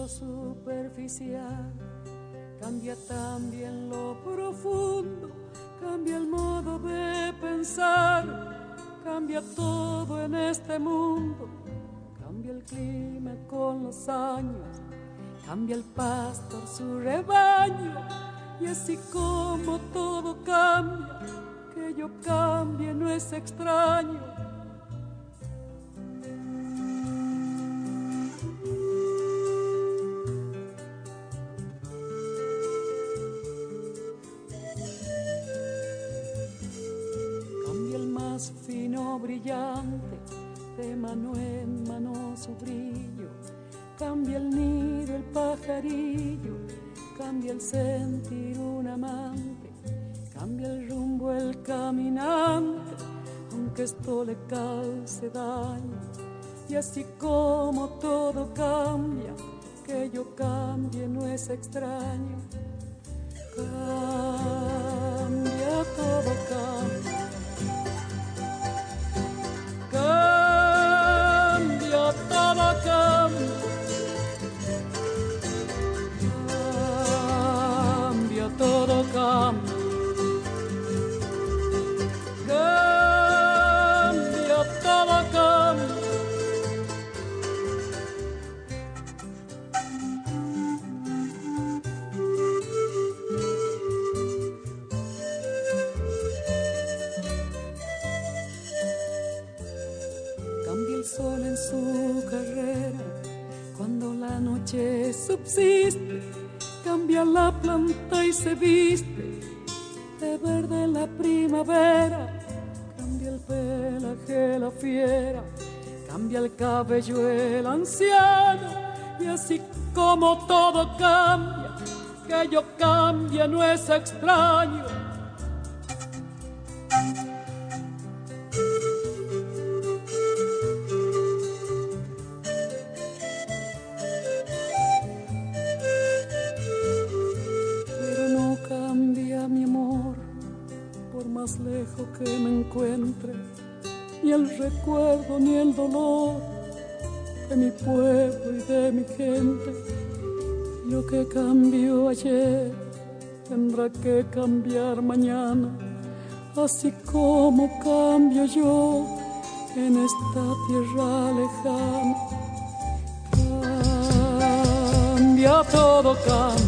lo superficial, cambia también lo profundo, cambia el modo de pensar, cambia todo en este mundo, cambia el clima con los años, cambia el pastor su rebaño, y así como todo cambia, que yo cambie no es extraño. Fino brillante, de mano en mano su brillo, cambia el nido el pajarillo, cambia el sentir un amante, cambia el rumbo el caminante, aunque esto le cause daño. Y así como todo cambia, que yo cambie no es extraño. Cambia, todo cambia. Cambia, todo cambia. Cambia, todo cambia. Cambia, todo cambia. Sol en su carrera, cuando la noche subsiste, cambia la planta y se viste de verde la primavera, cambia el pelaje la fiera, cambia el cabello el anciano, y así como todo cambia, que yo cambie no es extraño. Más lejos que me encuentre, ni el recuerdo ni el dolor de mi pueblo y de mi gente. Lo que cambió ayer tendrá que cambiar mañana, así como cambio yo en esta tierra lejana. Cambia, todo cambia.